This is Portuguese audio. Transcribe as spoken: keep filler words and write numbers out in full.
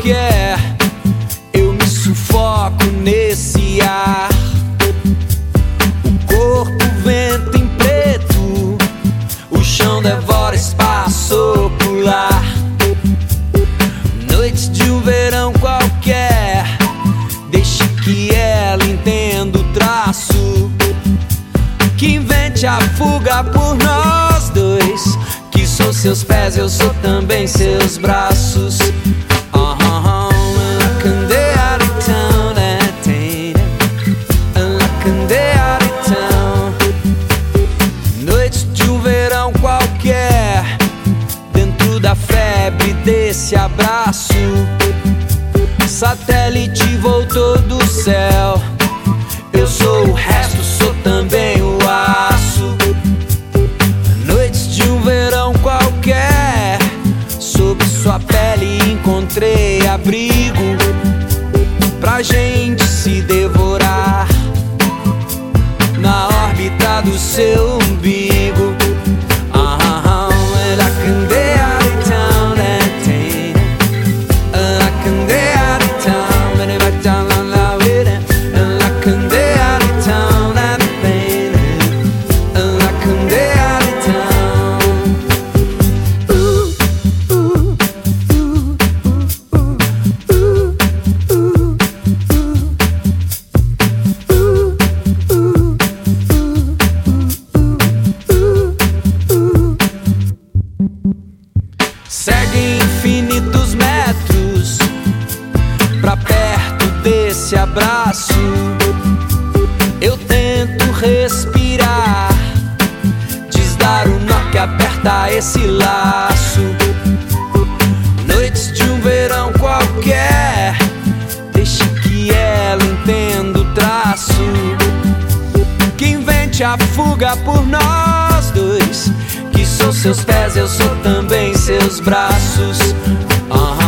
qualquer. Eu me sufoco nesse ar. O corpo vento em preto, o chão devora espaço ocular. Noites de um verão qualquer, deixe que ela entenda o traço, que invente a fuga por nós dois, que sou seus pés, eu sou também seus braços. Noites de um verão qualquer, dentro da febre desse abraço, satélite voltou do céu. Eu sou o resto, sou também o aço. Noites de um verão qualquer, sob sua pele encontrei abrigo pra gente se devorar na órbita do seu umbigo. Segue infinitos metros pra perto desse abraço. Eu tento respirar, desdar o nó que aperta esse laço. Noites de um verão qualquer, deixe que ela entenda o traço, que invente a fuga por nós dois, que sou seus pés, eu sou também seus braços. uh-huh.